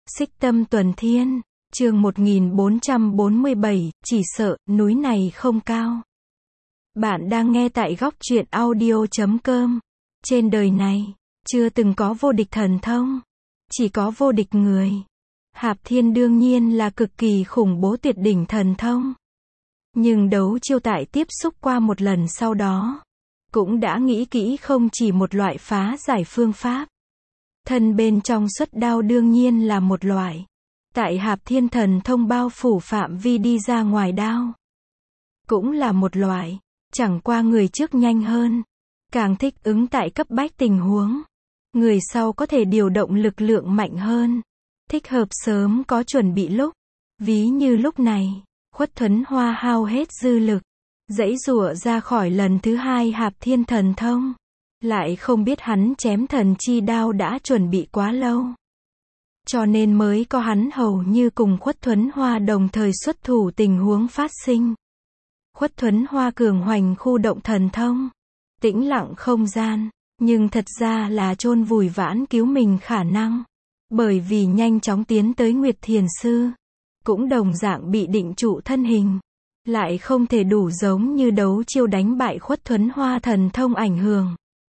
Xích Tâm Tuần Thiên, chương 1447, chỉ sợ, núi này không cao. Bạn đang nghe tại góc truyện audio.com. Trên đời này, chưa từng có vô địch thần thông, chỉ có vô địch người. Hạp Thiên đương nhiên là cực kỳ khủng bố tuyệt đỉnh thần thông. Nhưng đấu chiêu tại tiếp xúc qua một lần sau đó, cũng đã nghĩ kỹ không chỉ một loại phá giải phương pháp. Thân bên trong xuất đao đương nhiên là một loại. Tại Hạp Thiên thần thông bao phủ phạm vi đi ra ngoài đao, cũng là một loại. Chẳng qua người trước nhanh hơn, càng thích ứng tại cấp bách tình huống. Người sau có thể điều động lực lượng mạnh hơn, thích hợp sớm có chuẩn bị lúc. Ví như lúc này, Khuất Thuấn Hoa hao hết dư lực, giãy giụa ra khỏi lần thứ hai Hạp Thiên thần thông. Lại không biết hắn chém thần chi đao đã chuẩn bị quá lâu, cho nên mới có hắn hầu như cùng Khuất Thuấn Hoa đồng thời xuất thủ tình huống phát sinh. Khuất Thuấn Hoa cường hoành khu động thần thông, tĩnh lặng không gian, nhưng thật ra là chôn vùi vãn cứu mình khả năng. Bởi vì nhanh chóng tiến tới Nguyệt Thiền Sư, cũng đồng dạng bị định trụ thân hình, lại không thể đủ giống như đấu chiêu đánh bại Khuất Thuấn Hoa thần thông ảnh hưởng.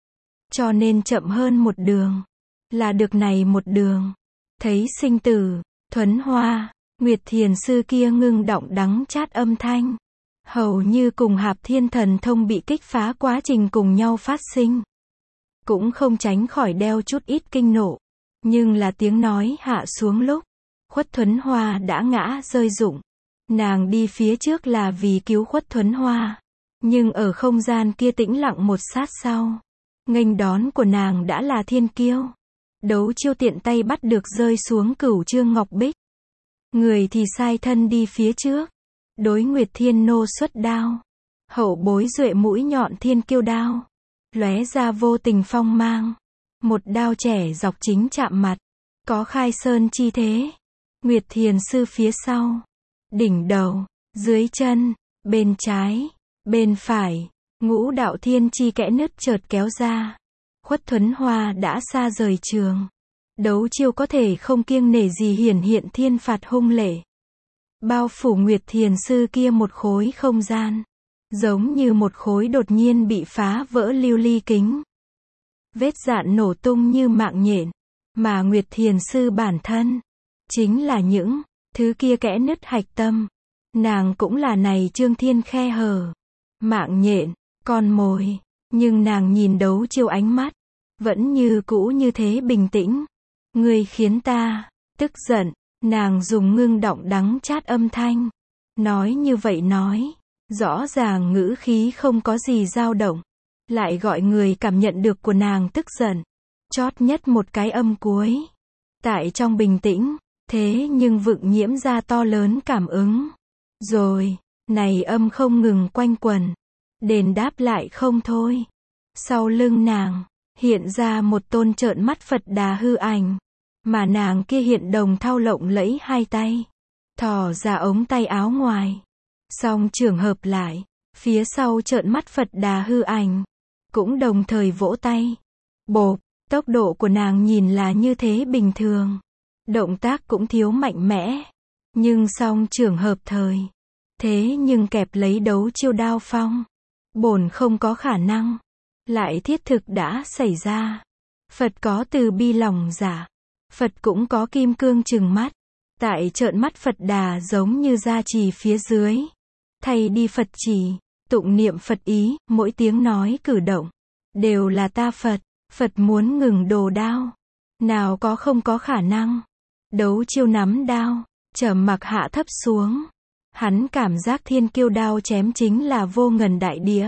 Cho nên chậm hơn một đường, là được này một đường. Thấy sinh tử, Thuấn Hoa, Nguyệt Thiền Sư kia ngưng động đắng chát âm thanh, hầu như cùng Hạp Thiên thần thông bị kích phá quá trình cùng nhau phát sinh. Cũng không tránh khỏi đeo chút ít kinh nộ. Nhưng là tiếng nói hạ xuống lúc, Khuất Thuấn Hoa đã ngã rơi rụng. Nàng đi phía trước là vì cứu Khuất Thuấn Hoa. Nhưng ở không gian kia tĩnh lặng một sát sau, nghênh đón của nàng đã là Thiên Kiêu. Đấu chiêu tiện tay bắt được rơi xuống Cửu Chương Ngọc Bích. Người thì sai thân đi phía trước, đối Nguyệt Thiên Nô xuất đao. Hậu bối duệ mũi nhọn Thiên Kiêu đao, lóe ra vô tình phong mang. Một đao trẻ dọc chính chạm mặt, có khai sơn chi thế. Nguyệt Thiền Sư phía sau, đỉnh đầu, dưới chân, bên trái, bên phải, ngũ đạo thiên chi kẽ nứt chợt kéo ra. Khuất Thuấn Hoa đã xa rời trường. Đấu chiêu có thể không kiêng nể gì hiển hiện thiên phạt hung lệ, bao phủ Nguyệt Thiền Sư kia một khối không gian, giống như một khối đột nhiên bị phá vỡ lưu ly kính. Vết dạn nổ tung như mạng nhện, mà Nguyệt Thiền Sư bản thân, chính là những thứ kia kẽ nứt hạch tâm. Nàng cũng là này Trương Thiên khe hở, mạng nhện, con mồi. Nhưng nàng nhìn đấu chiêu ánh mắt, vẫn như cũ như thế bình tĩnh. Ngươi khiến ta tức giận. Nàng dùng ngưng động đắng chát âm thanh, nói như vậy nói, rõ ràng ngữ khí không có gì dao động, lại gọi người cảm nhận được của nàng tức giận. Chót nhất một cái âm cuối, tại trong bình tĩnh, thế nhưng vựng nhiễm ra to lớn cảm ứng. Rồi, này âm không ngừng quanh quẩn, đền đáp lại không thôi. Sau lưng nàng, hiện ra một tôn trợn mắt Phật Đà hư ảnh, mà nàng kia hiện đồng thau lộng lẫy hai tay, thò ra ống tay áo ngoài. Song trường hợp lại, phía sau trợn mắt Phật Đà hư ảnh, cũng đồng thời vỗ tay. Bộp, tốc độ của nàng nhìn là như thế bình thường, động tác cũng thiếu mạnh mẽ. Nhưng song trường hợp thời, thế nhưng kẹp lấy đấu chiêu đao phong, bổn không có khả năng, lại thiết thực đã xảy ra. Phật có từ bi lòng dạ, Phật cũng có kim cương trừng mắt. Tại trợn mắt Phật Đà giống như gia trì phía dưới, thay đi Phật chỉ, tụng niệm Phật ý, mỗi tiếng nói cử động, đều là ta Phật. Phật muốn ngừng đồ đao, nào có không có khả năng. Đấu chiêu nắm đao, trầm mặc hạ thấp xuống. Hắn cảm giác Thiên Kiêu đao chém chính là vô ngần đại địa.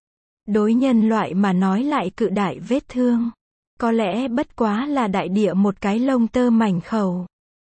Đối nhân loại mà nói lại cự đại vết thương, có lẽ bất quá là đại địa một cái lông tơ mảnh khẩu.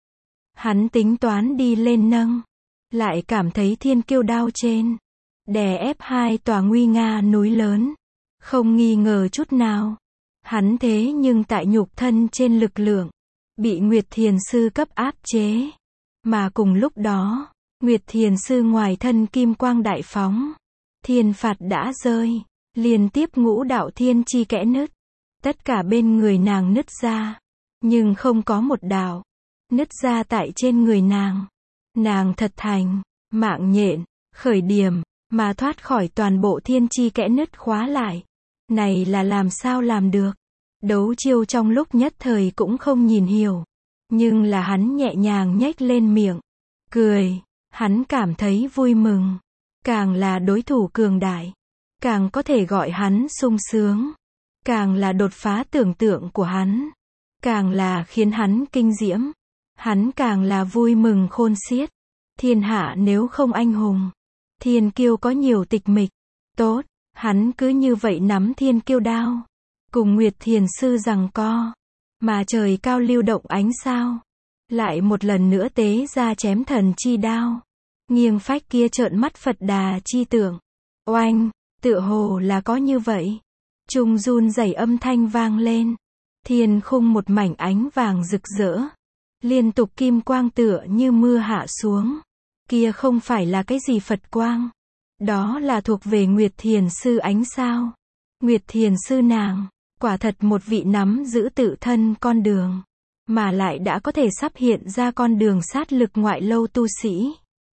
Hắn tính toán đi lên nâng, lại cảm thấy Thiên Kiêu đao trên, đè ép hai tòa nguy nga núi lớn. Không nghi ngờ chút nào, hắn thế nhưng tại nhục thân trên lực lượng, bị Nguyệt Thiền Sư cấp áp chế. Mà cùng lúc đó, Nguyệt Thiền Sư ngoài thân kim quang đại phóng, thiên phạt đã rơi, liên tiếp ngũ đạo thiên chi kẽ nứt. Tất cả bên người nàng nứt ra, nhưng không có một đạo nứt ra tại trên người nàng. Nàng thật thành, mạng nhện, khởi điểm, mà thoát khỏi toàn bộ thiên chi kẽ nứt khóa lại. Này là làm sao làm được? Đấu Chiêu trong lúc nhất thời cũng không nhìn hiểu. Nhưng là hắn nhẹ nhàng nhếch lên miệng. Cười, hắn cảm thấy vui mừng. Càng là đối thủ cường đại, càng có thể gọi hắn sung sướng. Càng là đột phá tưởng tượng của hắn. Càng là khiến hắn kinh diễm. Hắn càng là vui mừng khôn xiết. Thiên hạ nếu không anh hùng, thiên kiêu có nhiều tịch mịch. Tốt, hắn cứ như vậy nắm thiên kiêu đao. Cùng Nguyệt Thiền Sư giằng co. Mà trời cao lưu động ánh sao. Lại một lần nữa tế ra chém thần chi đao. Nghiêng phách kia trợn mắt Phật Đà chi tượng. Oanh, tựa hồ là có như vậy. Trung run rẩy âm thanh vang lên. Thiên khung một mảnh ánh vàng rực rỡ. Liên tục kim quang tựa như mưa hạ xuống. Kia không phải là cái gì Phật quang. Đó là thuộc về Nguyệt Thiền Sư ánh sao. Nguyệt Thiền Sư nàng, quả thật một vị nắm giữ tự thân con đường. Mà lại đã có thể sắp hiện ra con đường sát lực ngoại lâu tu sĩ.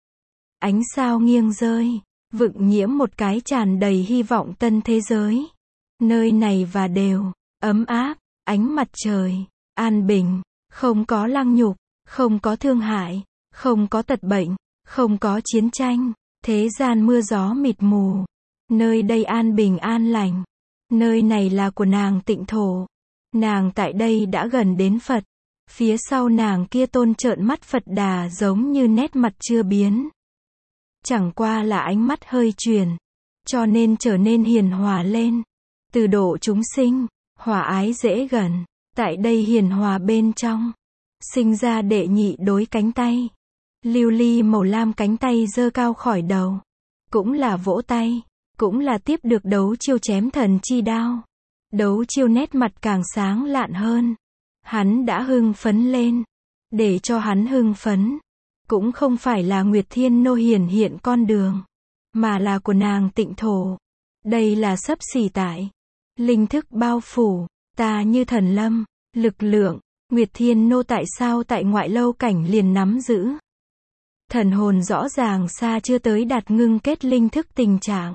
Ánh sao nghiêng rơi, vựng nhiễm một cái tràn đầy hy vọng tân thế giới. Nơi này và đều, ấm áp, ánh mặt trời, an bình, không có lăng nhục, không có thương hại, không có tật bệnh, không có chiến tranh, thế gian mưa gió mịt mù. Nơi đây an bình an lành. Nơi này là của nàng tịnh thổ. Nàng tại đây đã gần đến Phật. Phía sau nàng kia tôn trợn mắt Phật Đà giống như nét mặt chưa biến. Chẳng qua là ánh mắt hơi chuyển. Cho nên trở nên hiền hòa lên. Từ độ chúng sinh, hòa ái dễ gần. Tại đây hiền hòa bên trong. Sinh ra đệ nhị đối cánh tay. Lưu ly màu lam cánh tay giơ cao khỏi đầu. Cũng là vỗ tay. Cũng là tiếp được Đấu Chiêu chém thần chi đao. Đấu Chiêu nét mặt càng sáng lạn hơn. Hắn đã hưng phấn lên. Để cho hắn hưng phấn. Cũng không phải là Nguyệt Thiên Nô hiển hiện con đường. Mà là của nàng tịnh thổ. Đây là xấp xỉ tại. Linh thức bao phủ. Ta như thần lâm. Lực lượng. Nguyệt Thiên Nô tại sao tại ngoại lâu cảnh liền nắm giữ. Thần hồn rõ ràng xa chưa tới đạt ngưng kết linh thức tình trạng.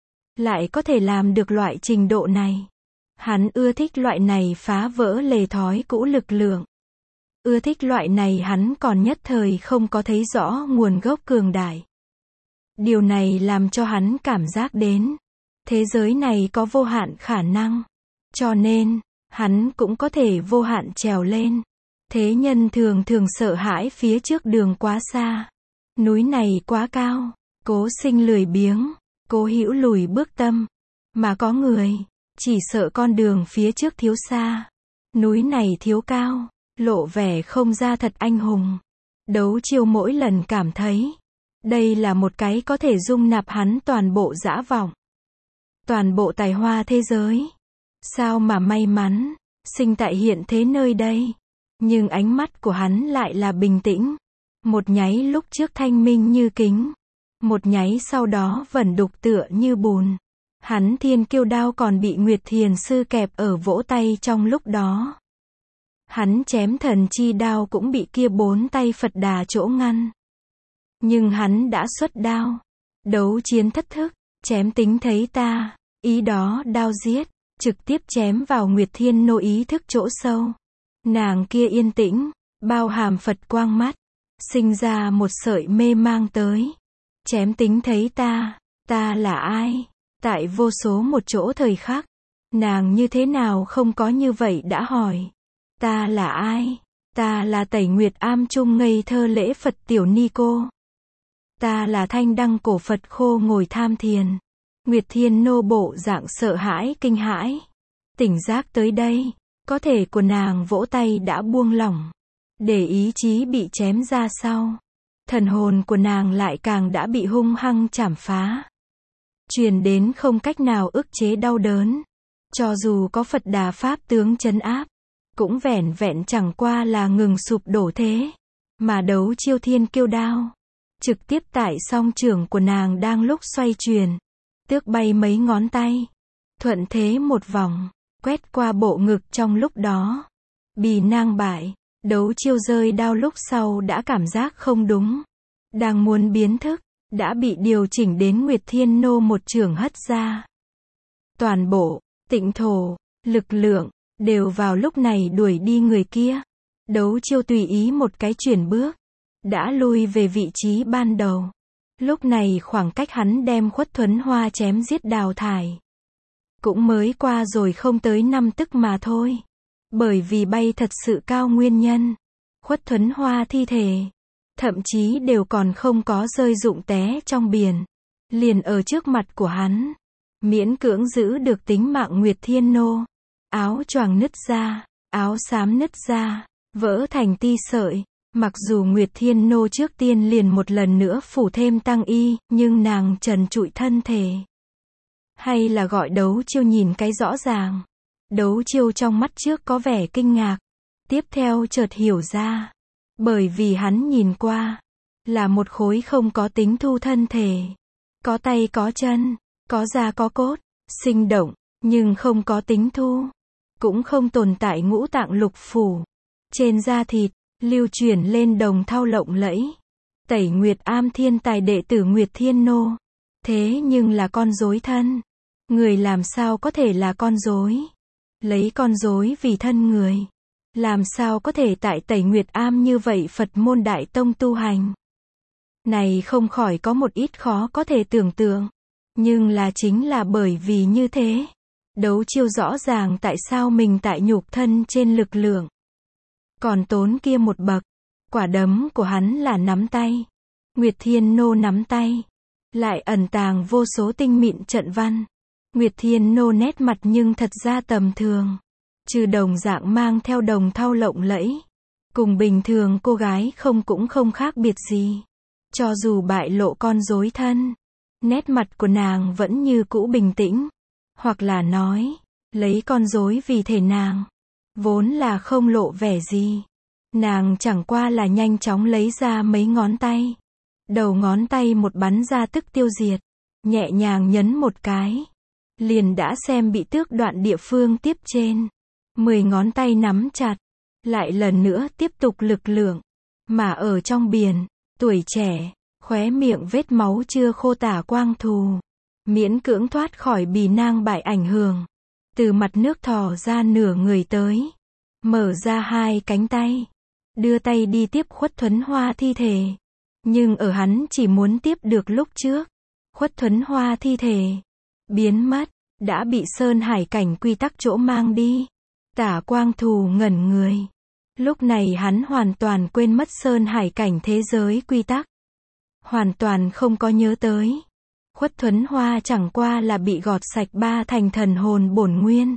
Lại có thể làm được loại trình độ này. Hắn ưa thích loại này phá vỡ lề thói cũ lực lượng. Ưa thích loại này hắn còn nhất thời không có thấy rõ nguồn gốc cường đại. Điều này làm cho hắn cảm giác đến. Thế giới này có vô hạn khả năng. Cho nên, hắn cũng có thể vô hạn trèo lên. Thế nhân thường thường sợ hãi phía trước đường quá xa. Núi này quá cao. Cố sinh lười biếng. Cố hữu lùi bước tâm. Mà có người, chỉ sợ con đường phía trước thiếu xa. Núi này thiếu cao, lộ vẻ không ra thật anh hùng. Đấu Chiêu mỗi lần cảm thấy, đây là một cái có thể dung nạp hắn toàn bộ dã vọng. Toàn bộ tài hoa thế giới. Sao mà may mắn, sinh tại hiện thế nơi đây. Nhưng ánh mắt của hắn lại là bình tĩnh. Một nháy lúc trước thanh minh như kính. Một nháy sau đó vẫn đục tựa như bùn. Hắn thiên kiêu đao còn bị Nguyệt Thiền Sư kẹp ở vỗ tay trong lúc đó. Hắn chém thần chi đao cũng bị kia bốn tay Phật Đà chỗ ngăn. Nhưng hắn đã xuất đao. Đấu chiến thất thức, chém tính thấy ta. Ý đó đao giết, trực tiếp chém vào Nguyệt Thiên Nô ý thức chỗ sâu. Nàng kia yên tĩnh, bao hàm Phật quang mắt. Sinh ra một sợi mê mang tới. Chém tính thấy ta là ai? Tại vô số một chỗ thời khắc, nàng như thế nào không có như vậy đã hỏi. Ta là ai? Ta là Tẩy Nguyệt Am Trung ngây thơ lễ Phật tiểu ni cô. Ta là Thanh Đăng cổ Phật khô ngồi tham thiền. Nguyệt Thiên Nô bộ dạng sợ hãi kinh hãi. Tỉnh giác tới đây, có thể của nàng vỗ tay đã buông lỏng. Để ý chí bị chém ra sau. Thần hồn của nàng lại càng đã bị hung hăng chảm phá. Truyền đến không cách nào ức chế đau đớn. Cho dù có Phật Đà Pháp tướng trấn áp, cũng vẻn vẹn chẳng qua là ngừng sụp đổ thế. Mà Đấu Chiêu thiên kiêu đao. Trực tiếp tại song trưởng của nàng đang lúc xoay chuyển. Tước bay mấy ngón tay. Thuận thế một vòng, quét qua bộ ngực trong lúc đó. Bì nang bại, Đấu Chiêu rơi đao lúc sau đã cảm giác không đúng. Đang muốn biến thức, đã bị điều chỉnh đến Nguyệt Thiên Nô một chưởng hất ra. Toàn bộ, tịnh thổ, lực lượng, đều vào lúc này đuổi đi người kia. Đấu Chiêu tùy ý một cái chuyển bước, đã lui về vị trí ban đầu. Lúc này khoảng cách hắn đem Khuất Thuấn Hoa chém giết đào thải, cũng mới qua rồi không tới 5 tức mà thôi. Bởi vì bay thật sự cao nguyên nhân, Khuất Thuấn Hoa thi thể, thậm chí đều còn không có rơi rụng té trong biển. Liền ở trước mặt của hắn, miễn cưỡng giữ được tính mạng Nguyệt Thiên Nô. Áo choàng nứt ra, áo xám nứt ra, vỡ thành ti sợi. Mặc dù Nguyệt Thiên Nô trước tiên liền một lần nữa phủ thêm tăng y, nhưng nàng trần trụi thân thể. Hay là gọi Đấu Chiêu nhìn cái rõ ràng. Đấu Chiêu trong mắt trước có vẻ kinh ngạc. Tiếp theo chợt hiểu ra. Bởi vì hắn nhìn qua, là một khối không có tính thu thân thể. Có tay có chân, có da có cốt, sinh động, nhưng không có tính thu. Cũng không tồn tại ngũ tạng lục phủ. Trên da thịt, lưu chuyển lên đồng thau lộng lẫy. Tẩy Nguyệt Am thiên tài đệ tử Nguyệt Thiên Nô. Thế nhưng là con rối thân. Người làm sao có thể là con rối? Lấy con rối vì thân người. Làm sao có thể tại Tẩy Nguyệt Am như vậy Phật môn đại tông tu hành? Này không khỏi có một ít khó có thể tưởng tượng. Nhưng là chính là bởi vì như thế. Đấu Chiêu rõ ràng tại sao mình tại nhục thân trên lực lượng còn tốn kia một bậc. Quả đấm của hắn là nắm tay. Nguyệt Thiên Nô nắm tay, lại ẩn tàng vô số tinh mịn trận văn. Nguyệt Thiên Nô nét mặt nhưng thật ra tầm thường. Trừ đồng dạng mang theo đồng thau lộng lẫy. Cùng bình thường cô gái cũng không khác biệt gì. Cho dù bại lộ con rối thân, nét mặt của nàng vẫn như cũ bình tĩnh. Hoặc là nói, lấy con rối vì thể nàng, vốn là không lộ vẻ gì. Nàng chẳng qua là nhanh chóng lấy ra mấy ngón tay. Đầu ngón tay một bắn ra tức tiêu diệt. Nhẹ nhàng nhấn một cái, liền đã xem bị tước đoạn địa phương tiếp trên. 10 ngón tay nắm chặt, lại lần nữa tiếp tục lực lượng. Mà ở trong biển, tuổi trẻ, khóe miệng vết máu chưa khô tả quang thù. Miễn cưỡng thoát khỏi bì nang bại ảnh hưởng. Từ mặt nước thò ra nửa người tới. Mở ra 2 cánh tay. Đưa tay đi tiếp Khuất Thuấn Hoa thi thể. Nhưng ở hắn chỉ muốn tiếp được lúc trước. Khuất Thuấn Hoa thi thể biến mất, đã bị Sơn Hải cảnh quy tắc chỗ mang đi. Tả Quang Thù ngẩn người. Lúc này hắn hoàn toàn quên mất Sơn Hải cảnh thế giới quy tắc. Hoàn toàn không có nhớ tới. Khuất Thuấn Hoa chẳng qua là bị gọt sạch 3 thành thần hồn bổn nguyên.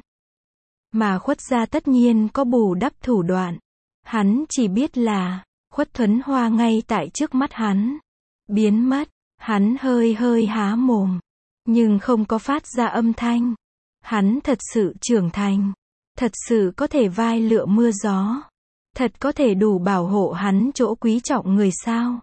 Mà Khuất gia tất nhiên có bù đắp thủ đoạn. Hắn chỉ biết là, Khuất Thuấn Hoa ngay tại trước mắt hắn. Biến mất, hắn hơi há mồm. Nhưng không có phát ra âm thanh. Hắn thật sự trưởng thành. Thật sự có thể vai lựa mưa gió. Thật có thể đủ bảo hộ hắn chỗ quý trọng người sao.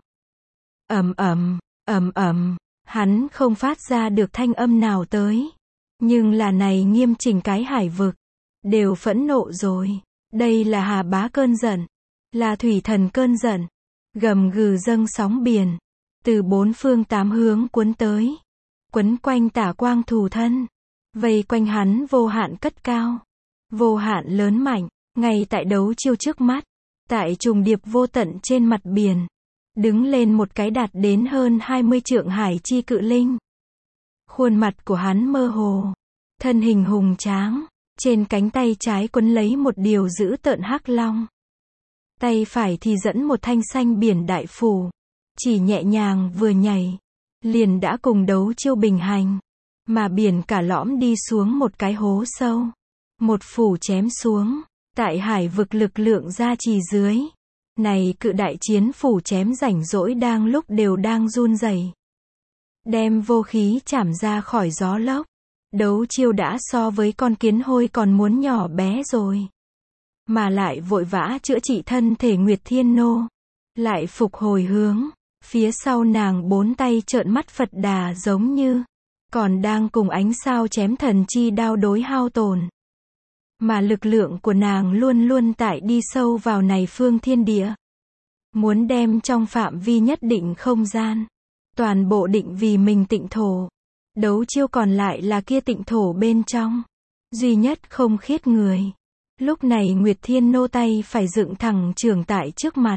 Hắn không phát ra được thanh âm nào tới. Nhưng là này nghiêm chỉnh cái hải vực. Đều phẫn nộ rồi. Đây là Hà Bá cơn giận. Là thủy thần cơn giận. Gầm gừ dâng sóng biển. Từ 4 phương 8 hướng cuốn tới. Quấn quanh Tả Quang Thù thân. Vây quanh hắn vô hạn cất cao. Vô hạn lớn mạnh. Ngay tại Đấu Chiêu trước mắt. Tại trùng điệp vô tận trên mặt biển. Đứng lên một cái đạt đến hơn 20 trượng hải chi cự linh. Khuôn mặt của hắn mơ hồ. Thân hình hùng tráng. Trên cánh tay trái quấn lấy một điều dữ tợn hắc long. Tay phải thì dẫn một thanh xanh biển đại phù. Chỉ nhẹ nhàng vừa nhảy. Liền đã cùng Đấu Chiêu bình hành. Mà biển cả lõm đi xuống một cái hố sâu. Một phủ chém xuống. Tại hải vực lực lượng gia trì dưới. Này cự đại chiến phủ chém rảnh rỗi đang lúc đều đang run rẩy. Đem vô khí chảm ra khỏi gió lốc. Đấu Chiêu đã so với con kiến hôi còn muốn nhỏ bé rồi. Mà lại vội vã chữa trị thân thể Nguyệt Thiên Nô. Lại phục hồi hướng. Phía sau nàng 4 tay trợn mắt Phật Đà giống như còn đang cùng ánh sao chém thần chi đao đối hao tổn. mà lực lượng của nàng luôn luôn tại đi sâu vào này phương thiên địa. Muốn đem trong phạm vi nhất định không gian, toàn bộ định vì mình tịnh thổ. Đấu chiêu còn lại là kia tịnh thổ bên trong, duy nhất không khiết người. Lúc này Nguyệt Thiên Nô tay phải dựng thẳng trưởng tại trước mặt.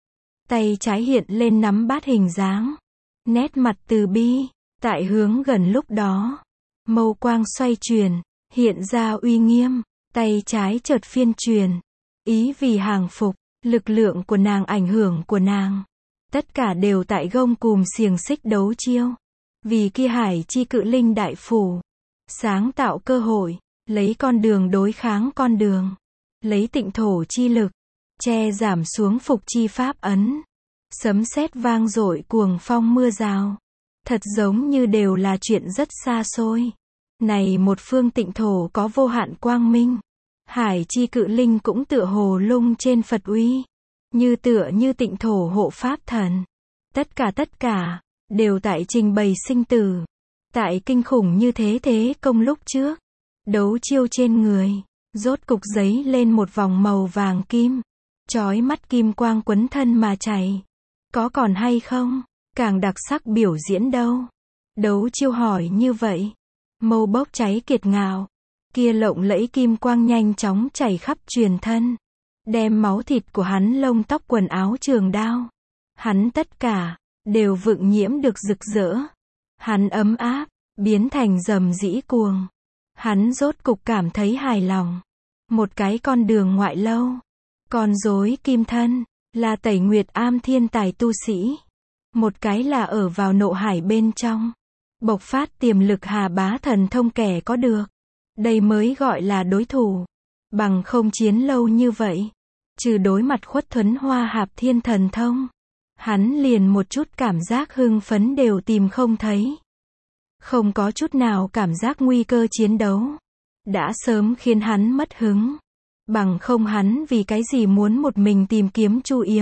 Tay trái hiện lên nắm bát hình dáng. Nét mặt từ bi, tại hướng gần lúc đó. Mâu quang xoay chuyển, hiện ra uy nghiêm. Tay trái chợt phiên truyền. Ý vì hàng phục, lực lượng của nàng ảnh hưởng của nàng. Tất cả đều tại gông cùm xiềng xích đấu chiêu. Vì kia hải chi cự linh đại phủ. Sáng tạo cơ hội, lấy con đường đối kháng con đường. Lấy tịnh thổ chi lực, che giảm xuống phục chi pháp ấn. Sấm sét vang dội cuồng phong mưa rào. Thật giống như đều là chuyện rất xa xôi. Này một phương tịnh thổ có vô hạn quang minh. Hải chi cự linh cũng tựa hồ lung trên Phật uy. Như tựa như tịnh thổ hộ pháp thần. Tất cả, đều tại trình bày sinh tử. Tại kinh khủng như thế công lúc trước. Đấu chiêu trên người, rốt cục giấy lên một vòng màu vàng kim. Chói mắt kim quang quấn thân mà chảy. Có còn hay không? Càng đặc sắc biểu diễn đâu? Đấu chiêu hỏi như vậy. Mâu bốc cháy kiệt ngạo. Kia lộng lẫy kim quang nhanh chóng chảy khắp truyền thân. Đem máu thịt của hắn lông tóc quần áo trường đao. Hắn tất cả, đều vượng nhiễm được rực rỡ. Hắn ấm áp, biến thành dầm dĩ cuồng. Hắn rốt cục cảm thấy hài lòng. Một cái con đường ngoại lâu. Con rối kim thân, là Tẩy Nguyệt Am thiên tài tu sĩ. Một cái là ở vào nộ hải bên trong. Bộc phát tiềm lực Hà Bá thần thông kẻ có được. Đây mới gọi là đối thủ. Bằng không chiến lâu như vậy. Trừ đối mặt Khuất Thuấn Hoa Hạp thiên thần thông. Hắn liền một chút cảm giác hưng phấn đều tìm không thấy. Không có chút nào cảm giác nguy cơ chiến đấu. Đã sớm khiến hắn mất hứng. Bằng không hắn vì cái gì muốn một mình tìm kiếm Chu Yếm.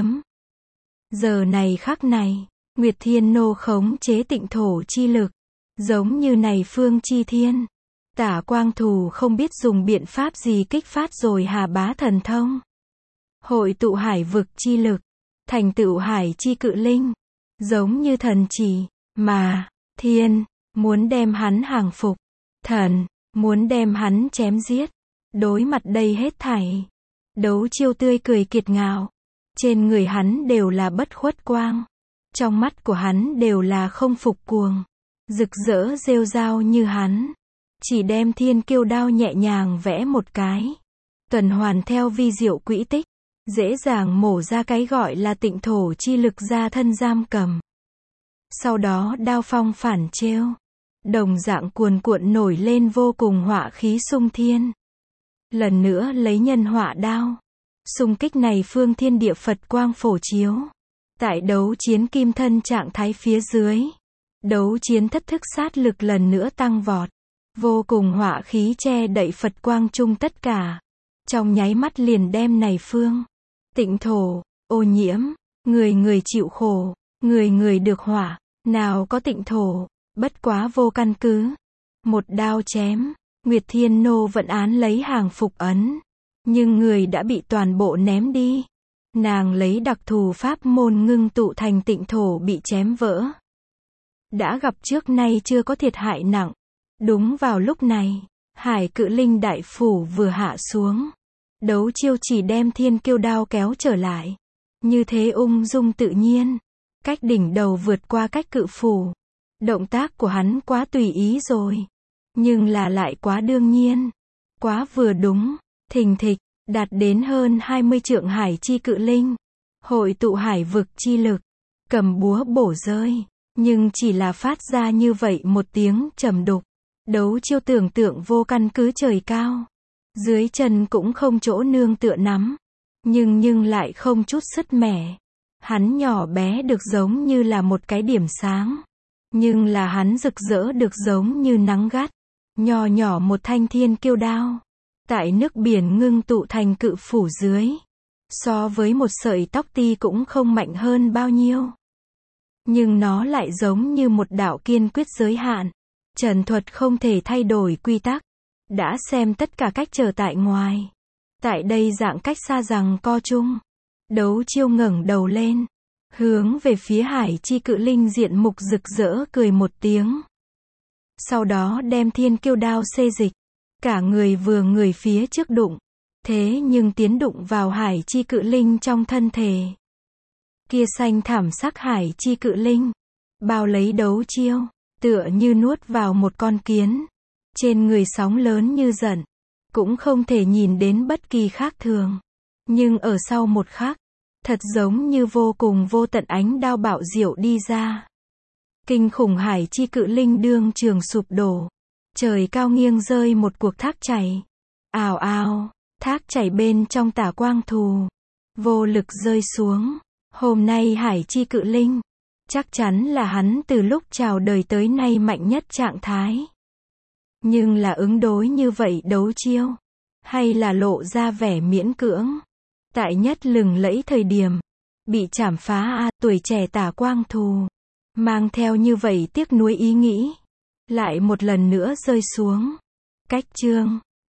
Giờ này khắc này, Nguyệt Thiên Nô khống chế tịnh thổ chi lực. Giống như này phương chi thiên. Tả Quang Thù không biết dùng biện pháp gì kích phát rồi Hà Bá thần thông. Hội tụ hải vực chi lực. Thành tựu hải chi cự linh. Giống như thần chỉ, mà, thiên, muốn đem hắn hàng phục. Thần, muốn đem hắn chém giết. Đối mặt đây hết thảy. Đấu chiêu tươi cười kiệt ngạo. Trên người hắn đều là bất khuất quang. Trong mắt của hắn đều là không phục cuồng. Rực rỡ rêu rao như hắn. Chỉ đem thiên kiêu đao nhẹ nhàng vẽ một cái. Tuần hoàn theo vi diệu quỹ tích. Dễ dàng mổ ra cái gọi là tịnh thổ chi lực ra thân giam cầm. Sau đó đao phong phản trêu. Đồng dạng cuồn cuộn nổi lên vô cùng họa khí xung thiên. Lần nữa lấy nhân họa đao. Xung kích này phương thiên địa Phật quang phổ chiếu. Tại đấu chiến kim thân trạng thái phía dưới. Đấu chiến thất thức sát lực lần nữa tăng vọt. Vô cùng họa khí che đậy Phật quang chung tất cả. Trong nháy mắt liền đem này phương. Tịnh thổ, ô nhiễm, người người chịu khổ, người người được hỏa. Nào có tịnh thổ, bất quá vô căn cứ. Một đao chém. Nguyệt Thiên Nô vận án lấy hàng phục ấn. Nhưng người đã bị toàn bộ ném đi. Nàng lấy đặc thù pháp môn ngưng tụ thành tịnh thổ bị chém vỡ. Đã gặp trước nay chưa có thiệt hại nặng. Đúng vào lúc này, hải cự linh đại phủ vừa hạ xuống. Đấu chiêu chỉ đem thiên kiêu đao kéo trở lại. Như thế ung dung tự nhiên. Cách đỉnh đầu vượt qua cách cự phủ. Động tác của hắn quá tùy ý rồi. Nhưng là lại quá đương nhiên. Quá vừa đúng. Thình thịch, đạt đến hơn 20 trượng hải chi cự linh. Hội tụ hải vực chi lực. Cầm búa bổ rơi. Nhưng chỉ là phát ra như vậy một tiếng trầm đục. Đấu chiêu tưởng tượng vô căn cứ trời cao. Dưới chân cũng không chỗ nương tựa nắm. Nhưng lại không chút sứt mẻ. Hắn nhỏ bé được giống như là một cái điểm sáng. Nhưng là hắn rực rỡ được giống như nắng gắt. Nhỏ nhỏ một thanh thiên kiêu đao. Tại nước biển ngưng tụ thành cự phủ dưới. So với một sợi tóc ti cũng không mạnh hơn bao nhiêu. Nhưng nó lại giống như một đạo kiên quyết giới hạn. Trần thuật không thể thay đổi quy tắc. đã xem tất cả cách trở tại ngoài. Tại đây dạng cách xa rằng co chung. Đấu Chiêu ngẩng đầu lên, hướng về phía Hải Chi Cự Linh diện mục rực rỡ cười một tiếng. Sau đó đem Thiên Kiêu đao xê dịch, cả người vừa người phía trước đụng, thế nhưng tiến đụng vào Hải Chi Cự Linh trong thân thể. Kia xanh thảm sắc Hải Chi Cự Linh, bao lấy Đấu Chiêu, tựa như nuốt vào một con kiến. Trên người sóng lớn như giận, cũng không thể nhìn đến bất kỳ khác thường. Nhưng ở sau một khắc, thật giống như vô cùng vô tận ánh đao bạo diệu đi ra. Kinh khủng Hải Chi Cự Linh đương trường sụp đổ. Trời cao nghiêng rơi một cuộc thác chảy. Ào ào, thác chảy bên trong tả quang thù. Vô lực rơi xuống. Hôm nay Hải Chi Cự Linh, chắc chắn là hắn từ lúc chào đời tới nay mạnh nhất trạng thái. Nhưng là ứng đối như vậy Đấu Chiêu, hay là lộ ra vẻ miễn cưỡng. Tại nhất lừng lẫy thời điểm, bị chảm phá tuổi trẻ tả quang thù, mang theo như vậy tiếc nuối ý nghĩ, lại một lần nữa rơi xuống. Cách chương